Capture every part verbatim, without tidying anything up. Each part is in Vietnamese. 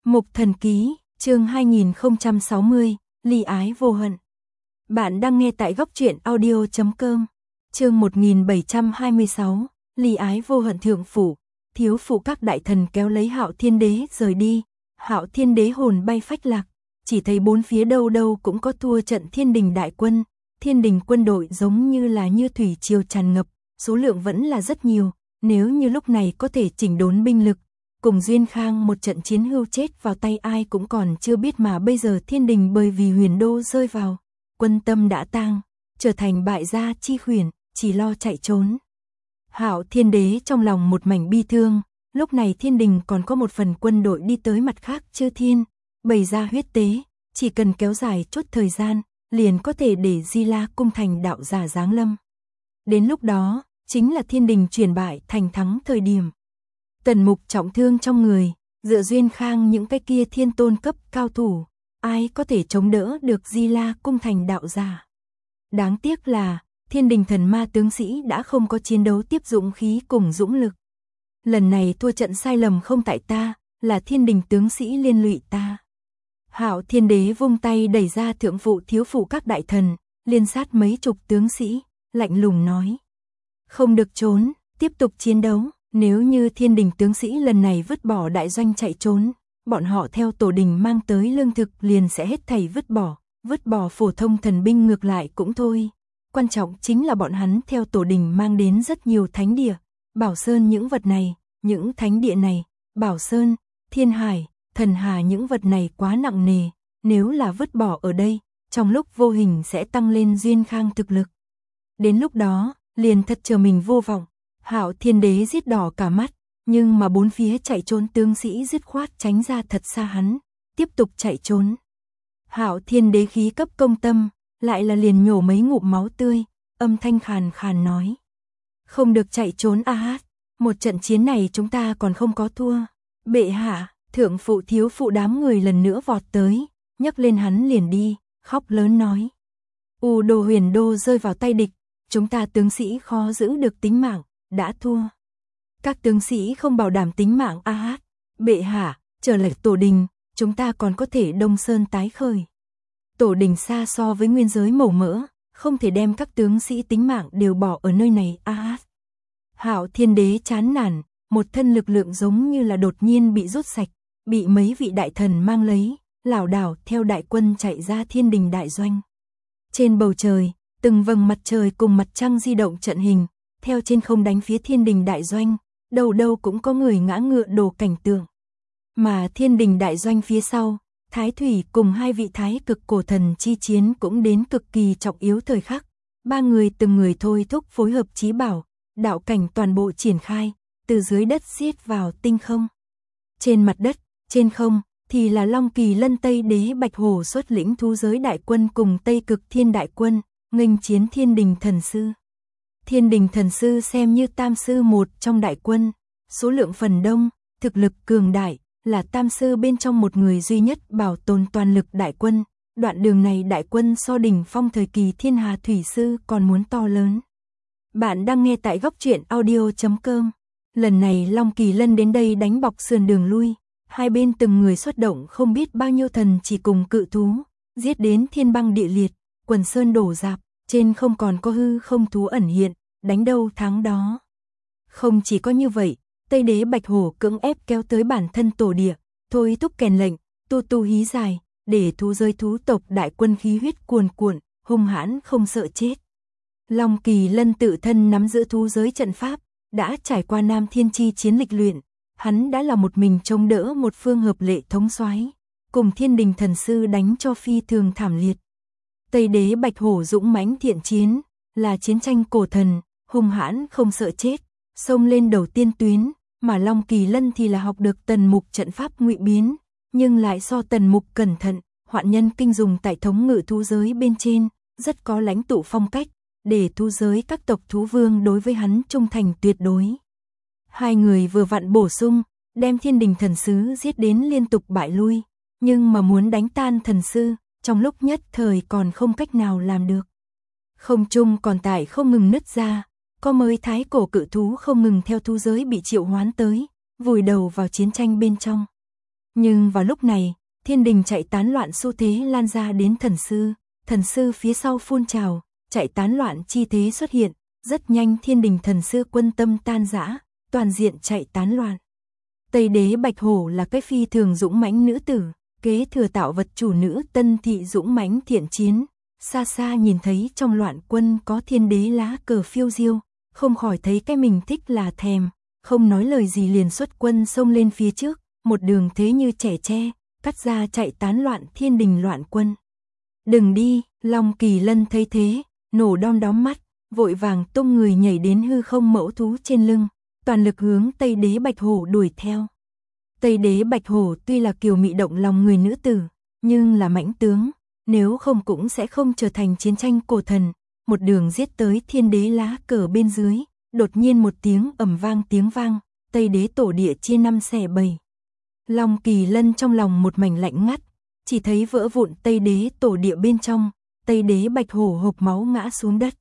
Mục Thần Ký, chương hai nghìn không trăm sáu mươi, Ly Ái Vô Hận. Bạn đang nghe tại góc truyện audio chấm com. Chương một nghìn bảy trăm hai mươi sáu, Ly Ái Vô Hận. Thượng phủ, thiếu phụ các đại thần kéo lấy Hạo Thiên Đế rời đi. Hạo Thiên Đế hồn bay phách lạc, chỉ thấy bốn phía đâu đâu cũng có thua trận thiên đình đại quân. Thiên đình quân đội giống như là như thủy triều tràn ngập, số lượng vẫn là rất nhiều. Nếu như lúc này có thể chỉnh đốn binh lực, cùng Duyên Khang một trận chiến hưu chết vào tay ai cũng còn chưa biết, mà bây giờ thiên đình bởi vì huyền đô rơi vào quân tâm đã tang, trở thành bại gia chi khuyển, chỉ lo chạy trốn. Hạo Thiên Đế trong lòng một mảnh bi thương, lúc này thiên đình còn có một phần quân đội đi tới mặt khác chư thiên, bày ra huyết tế, chỉ cần kéo dài chút thời gian, liền có thể để Di La cung thành đạo giả giáng lâm. Đến lúc đó, chính là thiên đình chuyển bại thành thắng thời điểm. Tần Mục trọng thương trong người, dựa Duyên Khang những cái kia thiên tôn cấp cao thủ, ai có thể chống đỡ được Di La cung thành đạo giả. Đáng tiếc là, thiên đình thần ma tướng sĩ đã không có chiến đấu tiếp dũng khí cùng dũng lực. Lần này thua trận sai lầm không tại ta, là thiên đình tướng sĩ liên lụy ta. Hạo Thiên Đế vung tay đẩy ra thượng phụ thiếu phụ các đại thần, liên sát mấy chục tướng sĩ, lạnh lùng nói. Không được trốn, tiếp tục chiến đấu. Nếu như thiên đình tướng sĩ lần này vứt bỏ đại doanh chạy trốn, bọn họ theo tổ đình mang tới lương thực liền sẽ hết thảy vứt bỏ, vứt bỏ phổ thông thần binh ngược lại cũng thôi. Quan trọng chính là bọn hắn theo tổ đình mang đến rất nhiều thánh địa, bảo sơn những vật này, những thánh địa này, bảo sơn, thiên hải, thần hà những vật này quá nặng nề, nếu là vứt bỏ ở đây, trong lúc vô hình sẽ tăng lên Duyên Khang thực lực. Đến lúc đó, liền thật chờ mình vô vọng. Hạo Thiên Đế giết đỏ cả mắt, nhưng mà bốn phía chạy trốn tướng sĩ dứt khoát tránh ra thật xa hắn, tiếp tục chạy trốn. Hạo Thiên Đế khí cấp công tâm, lại là liền nhổ mấy ngụm máu tươi, âm thanh khàn khàn nói. Không được chạy trốn a hát, một trận chiến này chúng ta còn không có thua. Bệ hạ, thượng phụ thiếu phụ đám người lần nữa vọt tới, nhấc lên hắn liền đi, khóc lớn nói. U Đô huyền đô rơi vào tay địch, chúng ta tướng sĩ khó giữ được tính mạng. Đã thua. Các tướng sĩ không bảo đảm tính mạng a hát. Bệ hạ, trở lại tổ đình, chúng ta còn có thể đông sơn tái khởi. Tổ đình xa so với nguyên giới màu mỡ, không thể đem các tướng sĩ tính mạng đều bỏ ở nơi này a hát. Hạo Thiên Đế chán nản, một thân lực lượng giống như là đột nhiên bị rút sạch, bị mấy vị đại thần mang lấy, lảo đảo theo đại quân chạy ra thiên đình đại doanh. Trên bầu trời, từng vầng mặt trời cùng mặt trăng di động trận hình, theo trên không đánh phía thiên đình đại doanh, đâu đâu cũng có người ngã ngựa đổ cảnh tượng. Mà thiên đình đại doanh phía sau, Thái Thủy cùng hai vị thái cực cổ thần chi chiến cũng đến cực kỳ trọng yếu thời khắc. Ba người từng người thôi thúc phối hợp chí bảo, đạo cảnh toàn bộ triển khai, từ dưới đất xiết vào tinh không. Trên mặt đất, trên không, thì là Long Kỳ Lân Tây Đế Bạch Hổ xuất lĩnh thú giới đại quân cùng Tây Cực Thiên đại quân, nghênh chiến thiên đình thần sư. Thiên đình thần sư xem như tam sư một trong đại quân, số lượng phần đông, thực lực cường đại, là tam sư bên trong một người duy nhất bảo tồn toàn lực đại quân. Đoạn đường này đại quân so đỉnh phong thời kỳ thiên hà thủy sư còn muốn to lớn. Bạn đang nghe tại góc truyện audio chấm com. Lần này Long Kỳ Lân đến đây đánh bọc sườn đường lui, hai bên từng người xuất động không biết bao nhiêu thần chỉ cùng cự thú, giết đến thiên băng địa liệt, quần sơn đổ rạp. Trên không còn có hư không thú ẩn hiện, đánh đâu thắng đó. Không chỉ có như vậy, Tây Đế Bạch Hổ cưỡng ép kéo tới bản thân tổ địa, thôi thúc kèn lệnh, tu tu hí dài, để thú giới thú tộc đại quân khí huyết cuồn cuộn, hung hãn không sợ chết. Long Kỳ Lân tự thân nắm giữ thú giới trận pháp, đã trải qua Nam Thiên Chi chiến lịch luyện, hắn đã là một mình chống đỡ một phương hợp lệ thống soái, cùng thiên đình thần sư đánh cho phi thường thảm liệt. Tây Đế Bạch Hổ dũng mãnh thiện chiến, là chiến tranh cổ thần, hung hãn không sợ chết, xông lên đầu tiên tuyến, mà Long Kỳ Lân thì là học được Tần Mục trận pháp ngụy biến, nhưng lại so Tần Mục cẩn thận, hoạn nhân kinh dùng tại thống ngự thú giới bên trên, rất có lãnh tụ phong cách, để thú giới các tộc thú vương đối với hắn trung thành tuyệt đối. Hai người vừa vặn bổ sung, đem thiên đình thần sứ giết đến liên tục bại lui, nhưng mà muốn đánh tan thần sư, trong lúc nhất thời còn không cách nào làm được. Không trung còn tại không ngừng nứt ra, có mới thái cổ cự thú không ngừng theo thú giới bị triệu hoán tới, vùi đầu vào chiến tranh bên trong. Nhưng vào lúc này, thiên đình chạy tán loạn xu thế lan ra đến thần sư, thần sư phía sau phun trào, chạy tán loạn chi thế xuất hiện, rất nhanh thiên đình thần sư quân tâm tan rã, toàn diện chạy tán loạn. Tây đế Bạch Hổ là cái phi thường dũng mãnh nữ tử, kế thừa tạo vật chủ nữ Tân Thị dũng mãnh thiện chiến, xa xa nhìn thấy trong loạn quân có thiên đế lá cờ phiêu diêu, không khỏi thấy cái mình thích là thèm, không nói lời gì liền xuất quân xông lên phía trước, một đường thế như trẻ tre, cắt ra chạy tán loạn thiên đình loạn quân. Đừng đi, Long Kỳ Lân thấy thế, nổ đom đóm mắt, vội vàng tung người nhảy đến hư không mẫu thú trên lưng, toàn lực hướng Tây đế Bạch Hổ đuổi theo. Tây đế Bạch Hổ tuy là kiều mị động lòng người nữ tử, nhưng là mãnh tướng, nếu không cũng sẽ không trở thành chiến tranh cổ thần, một đường giết tới thiên đế lá cờ bên dưới, đột nhiên một tiếng ầm vang tiếng vang, Tây đế tổ địa chia năm xẻ bảy. Long Kỳ Lân trong lòng một mảnh lạnh ngắt, chỉ thấy vỡ vụn Tây đế tổ địa bên trong, Tây đế Bạch Hổ hộc máu ngã xuống đất.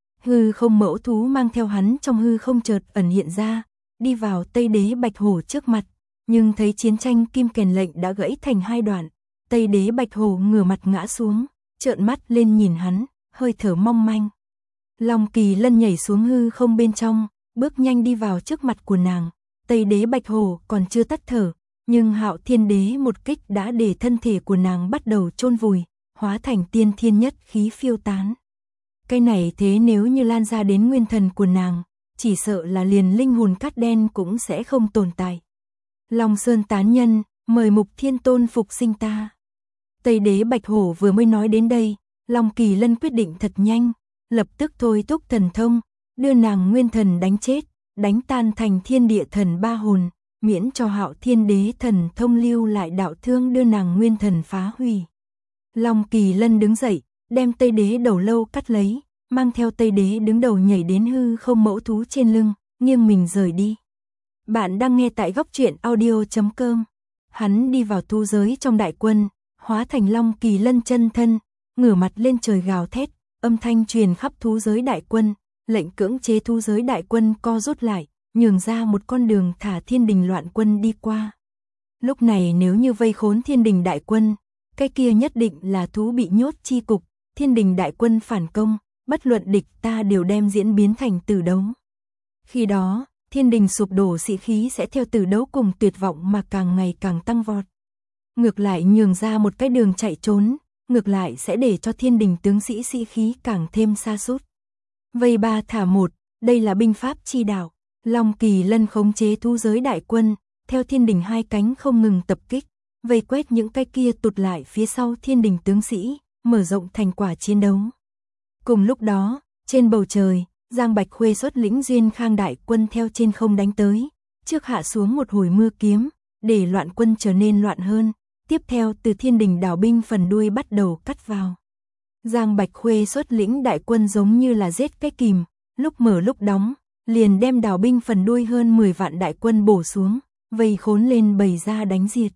Hư không mẫu thú mang theo hắn trong hư không chợt ẩn hiện ra, đi vào Tây đế Bạch Hổ trước mặt, nhưng thấy chiến tranh kim kèn lệnh đã gãy thành hai đoạn, Tây đế Bạch Hổ ngửa mặt ngã xuống, trợn mắt lên nhìn hắn, hơi thở mong manh. Long Kỳ Lân nhảy xuống hư không bên trong, bước nhanh đi vào trước mặt của nàng, Tây đế Bạch Hổ còn chưa tắt thở, nhưng Hạo Thiên Đế một kích đã để thân thể của nàng bắt đầu chôn vùi, hóa thành tiên thiên nhất khí phiêu tán. Cái này thế nếu như lan ra đến nguyên thần của nàng, chỉ sợ là liền linh hồn cát đen cũng sẽ không tồn tại. Long Sơn tán nhân, mời Mục Thiên Tôn phục sinh ta. Tây đế Bạch Hổ vừa mới nói đến đây, Long Kỳ Lân quyết định thật nhanh, lập tức thôi thúc thần thông, đưa nàng nguyên thần đánh chết, đánh tan thành thiên địa thần ba hồn, miễn cho Hạo Thiên Đế thần thông lưu lại đạo thương đưa nàng nguyên thần phá hủy. Long Kỳ Lân đứng dậy, đem Tây đế đầu lâu cắt lấy, mang theo Tây đế đứng đầu nhảy đến hư không mẫu thú trên lưng, nghiêng mình rời đi. Bạn đang nghe tại góc truyện audio chấm com. Hắn đi vào thú giới trong đại quân, hóa thành Long Kỳ Lân chân thân, ngửa mặt lên trời gào thét, âm thanh truyền khắp thú giới đại quân, lệnh cưỡng chế thú giới đại quân co rút lại, nhường ra một con đường thả thiên đình loạn quân đi qua. Lúc này nếu như vây khốn thiên đình đại quân, cái kia nhất định là thú bị nhốt chi cục, thiên đình đại quân phản công, bất luận địch ta đều đem diễn biến thành tử đấu. Khi đó, thiên đình sụp đổ sĩ khí sẽ theo tử đấu cùng tuyệt vọng mà càng ngày càng tăng vọt. Ngược lại nhường ra một cái đường chạy trốn, ngược lại sẽ để cho thiên đình tướng sĩ sĩ khí càng thêm sa sút. Vây ba thả một, đây là binh pháp chi đạo. Long Kỳ Lân khống chế thú giới đại quân, theo thiên đình hai cánh không ngừng tập kích, vây quét những cái kia tụt lại phía sau thiên đình tướng sĩ, mở rộng thành quả chiến đấu. Cùng lúc đó, trên bầu trời, Giang Bạch Khuê xuất lĩnh Duyên Khang đại quân theo trên không đánh tới, trước hạ xuống một hồi mưa kiếm, để loạn quân trở nên loạn hơn, tiếp theo từ thiên đình đảo binh phần đuôi bắt đầu cắt vào. Giang Bạch Khuê xuất lĩnh đại quân giống như là giết cái kìm, lúc mở lúc đóng, liền đem đảo binh phần đuôi hơn mười vạn đại quân bổ xuống, vây khốn lên bầy ra đánh diệt.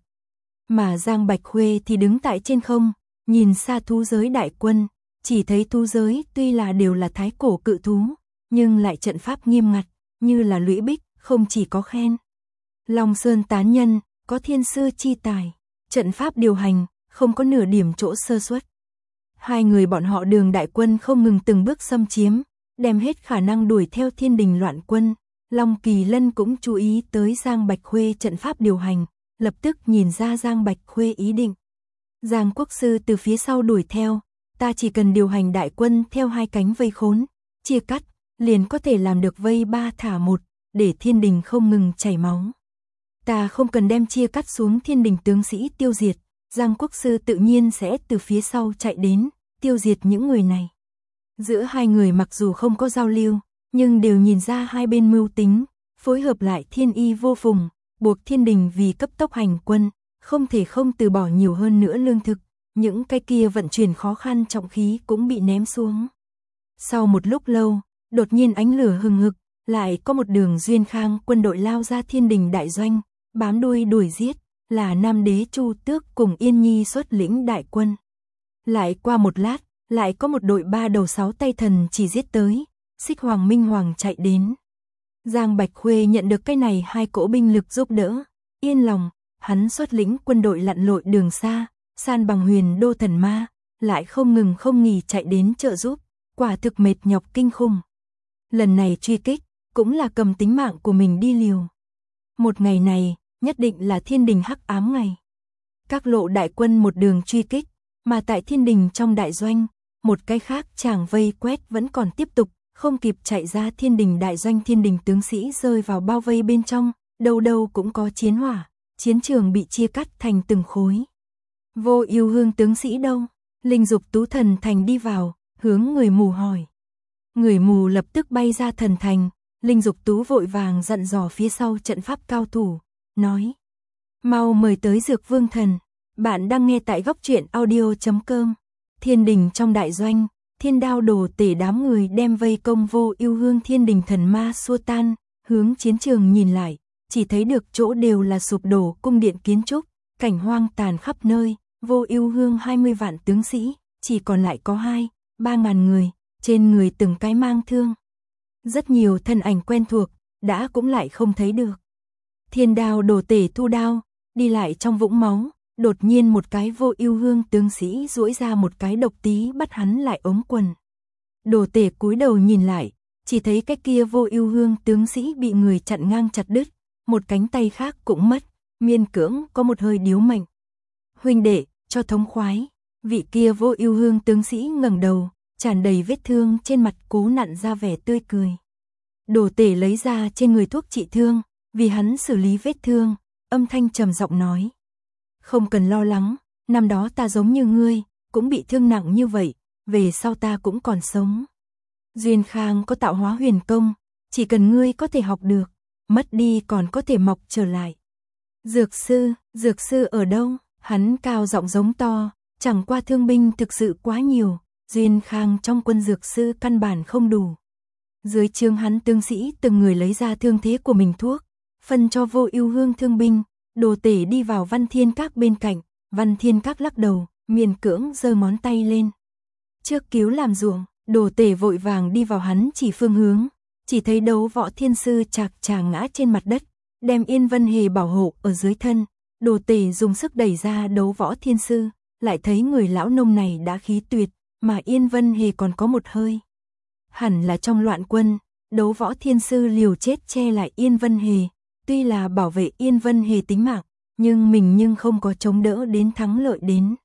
Mà Giang Bạch Khuê thì đứng tại trên không, nhìn xa thú giới đại quân, chỉ thấy thú giới tuy là đều là thái cổ cự thú, nhưng lại trận pháp nghiêm ngặt, như là lũy bích, không chỉ có khen. Long Sơn tán nhân, có thiên sư chi tài, trận pháp điều hành, không có nửa điểm chỗ sơ suất. Hai người bọn họ đường đại quân không ngừng từng bước xâm chiếm, đem hết khả năng đuổi theo thiên đình loạn quân. Long Kỳ Lân cũng chú ý tới Giang Bạch Khuê trận pháp điều hành, lập tức nhìn ra Giang Bạch Khuê ý định. Giang Quốc Sư từ phía sau đuổi theo, ta chỉ cần điều hành đại quân theo hai cánh vây khốn, chia cắt, liền có thể làm được vây ba thả một, để thiên đình không ngừng chảy máu. Ta không cần đem chia cắt xuống thiên đình tướng sĩ tiêu diệt, Giang Quốc Sư tự nhiên sẽ từ phía sau chạy đến, tiêu diệt những người này. Giữa hai người mặc dù không có giao lưu, nhưng đều nhìn ra hai bên mưu tính, phối hợp lại thiên y vô phùng, buộc thiên đình vì cấp tốc hành quân, không thể không từ bỏ nhiều hơn nữa lương thực, những cái kia vận chuyển khó khăn trọng khí cũng bị ném xuống. Sau một lúc lâu, đột nhiên ánh lửa hừng hực, lại có một đường Duyên Khang quân đội lao ra thiên đình đại doanh, bám đuôi đuổi giết, là Nam Đế Chu Tước cùng Yên Nhi xuất lĩnh đại quân. Lại qua một lát, lại có một đội ba đầu sáu tay thần chỉ giết tới, Xích Hoàng Minh Hoàng chạy đến. Giang Bạch Khuê nhận được cái này hai cỗ binh lực giúp đỡ, yên lòng, hắn xuất lĩnh quân đội lặn lội đường xa, san bằng huyền đô thần ma, lại không ngừng không nghỉ chạy đến trợ giúp, quả thực mệt nhọc kinh khủng. Lần này truy kích, cũng là cầm tính mạng của mình đi liều. Một ngày này, nhất định là thiên đình hắc ám ngày. Các lộ đại quân một đường truy kích, mà tại thiên đình trong đại doanh, một cái khác chàng vây quét vẫn còn tiếp tục, không kịp chạy ra thiên đình đại doanh, thiên đình tướng sĩ rơi vào bao vây bên trong, đâu đâu cũng có chiến hỏa, chiến trường bị chia cắt thành từng khối. Vô Ưu Hương tướng sĩ đâu? Linh Dục Tú thần thành đi vào, hướng người mù hỏi. Người mù lập tức bay ra thần thành, Linh Dục Tú vội vàng dặn dò phía sau trận pháp cao thủ, nói: "Mau mời tới Dược Vương thần." Bạn đang nghe tại góc truyện audio chấm com. Thiên đình trong đại doanh, Thiên Đao Đồ Tể đám người đem vây công Vô Ưu Hương thiên đình thần ma xua tan, hướng chiến trường nhìn lại, chỉ thấy được chỗ đều là sụp đổ cung điện kiến trúc, cảnh hoang tàn khắp nơi, Vô Ưu Hương hai mươi vạn tướng sĩ, chỉ còn lại có hai, ba ngàn người, trên người từng cái mang thương. Rất nhiều thân ảnh quen thuộc, đã cũng lại không thấy được. Thiên Đao Đồ Tể thu đao, đi lại trong vũng máu, đột nhiên một cái Vô Ưu Hương tướng sĩ duỗi ra một cái độc tí bắt hắn lại ống quần. Đồ Tể cúi đầu nhìn lại, chỉ thấy cái kia Vô Ưu Hương tướng sĩ bị người chặn ngang chặt đứt, một cánh tay khác cũng mất, miên cưỡng có một hơi điếu mệnh. "Huynh đệ, cho thống khoái." Vị kia Vô Ưu Hương tướng sĩ ngẩng đầu, tràn đầy vết thương trên mặt cố nặn ra vẻ tươi cười. Đồ Tể lấy ra trên người thuốc trị thương, vì hắn xử lý vết thương, âm thanh trầm giọng nói: "Không cần lo lắng, năm đó ta giống như ngươi, cũng bị thương nặng như vậy, về sau ta cũng còn sống. Duyên Khang có tạo hóa huyền công, chỉ cần ngươi có thể học được, mất đi còn có thể mọc trở lại." "Dược sư, dược sư ở đâu?" Hắn cao giọng giống to, chẳng qua thương binh thực sự quá nhiều, Duyên Khang trong quân dược sư căn bản không đủ. Dưới trướng hắn tướng sĩ từng người lấy ra thương thế của mình thuốc, phân cho Vô Ưu Hương thương binh. Đồ Tể đi vào Văn Thiên Các bên cạnh, Văn Thiên Các lắc đầu, miên cưỡng giơ ngón tay lên. "Trước cứu làm ruộng." Đồ Tể vội vàng đi vào hắn chỉ phương hướng, chỉ thấy Đấu Võ Thiên Sư chạc chà ngã trên mặt đất, đem Yên Vân Hề bảo hộ ở dưới thân. Đồ Tể dùng sức đẩy ra Đấu Võ Thiên Sư, lại thấy người lão nông này đã khí tuyệt, mà Yên Vân Hề còn có một hơi. Hẳn là trong loạn quân, Đấu Võ Thiên Sư liều chết che lại Yên Vân Hề, tuy là bảo vệ Yên Vân Hề tính mạng, nhưng mình nhưng không có chống đỡ đến thắng lợi đến.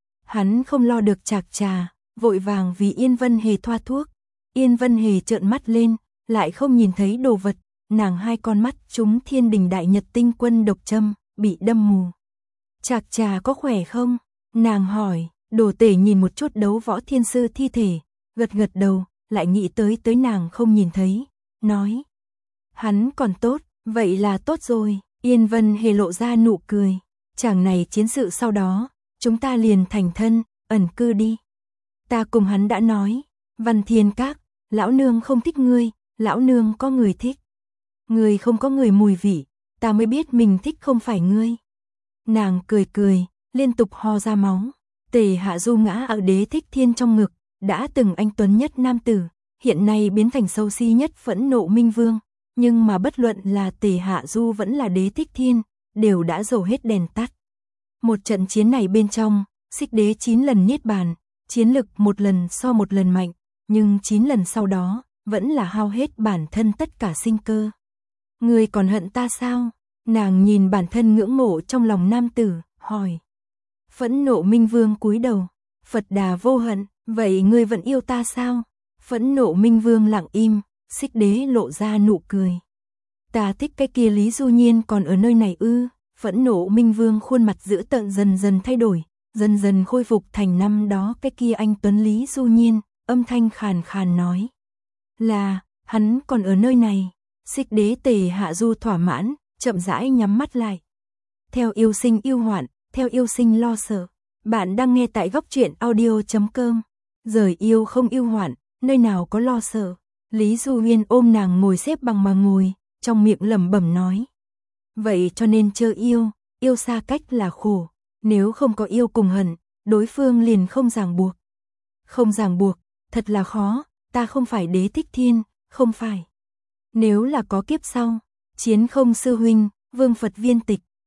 Hắn không lo được chạc trà, vội vàng vì Yên Vân Hề thoa thuốc. Yên Vân Hề trợn mắt lên, lại không nhìn thấy đồ vật, nàng hai con mắt trúng thiên đình đại nhật tinh quân độc châm, bị đâm mù. "Chạc trà có khỏe không?" nàng hỏi. Đồ Tể nhìn một chút Đấu Võ Thiên Sư thi thể, gật gật đầu, lại nghĩ tới tới nàng không nhìn thấy, nói: "Hắn còn tốt." "Vậy là tốt rồi." Yên Vân Hề lộ ra nụ cười. "Chàng này chiến sự sau đó, chúng ta liền thành thân, ẩn cư đi. Ta cùng hắn đã nói, Văn Thiên Các, lão nương không thích ngươi, lão nương có người thích. Ngươi không có người mùi vị, ta mới biết mình thích không phải ngươi." Nàng cười cười, liên tục ho ra máu. Tề Hạ Du ngã ở Đế Thích Thiên trong ngực, đã từng anh tuấn nhất nam tử, hiện nay biến thành sâu si nhất phẫn nộ minh vương. Nhưng mà bất luận là Tề Hạ Du vẫn là Đế Thích Thiên, đều đã dầu hết đèn tắt. Một trận chiến này bên trong, Xích Đế chín lần niết bàn, chiến lực một lần so một lần mạnh, nhưng chín lần sau đó, vẫn là hao hết bản thân tất cả sinh cơ. "Ngươi còn hận ta sao?" Nàng nhìn bản thân ngưỡng mộ trong lòng nam tử, hỏi. Phẫn nộ minh vương cúi đầu, "Phật Đà vô hận, vậy ngươi vẫn yêu ta sao?" Phẫn nộ minh vương lặng im. Xích Đế lộ ra nụ cười. "Ta thích cái kia Lý Du Nhiên còn ở nơi này ư?" Phẫn nộ minh vương khuôn mặt dữ tợn dần dần thay đổi, dần dần khôi phục thành năm đó cái kia anh tuấn Lý Du Nhiên, âm thanh khàn khàn nói: "Là, hắn còn ở nơi này." Xích Đế Tề Hạ Du thỏa mãn, chậm rãi nhắm mắt lại. Theo yêu sinh yêu hoạn, theo yêu sinh lo sợ. Bạn đang nghe tại góc truyện audio chấm com. Rời yêu không yêu hoạn, nơi nào có lo sợ. Lý Du Huyên ôm nàng ngồi xếp bằng mà ngồi, trong miệng lẩm bẩm nói: "Vậy cho nên chớ yêu, yêu xa cách là khổ, nếu không có yêu cùng hận, đối phương liền không ràng buộc. Không ràng buộc, thật là khó, ta không phải Đế Thích Thiên, không phải. Nếu là có kiếp sau, Chiến Không sư huynh, Vương Phật Viên Tịch,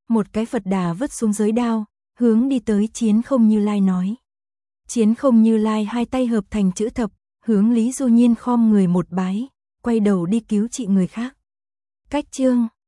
Một cái Phật Đà vứt xuống giới đao, hướng đi tới Chiến Không Như Lai nói. Chiến Không Như Lai hai tay hợp thành chữ thập, hướng Lý Du Nhiên khom người một bái, quay đầu đi cứu trị người khác. Cách chương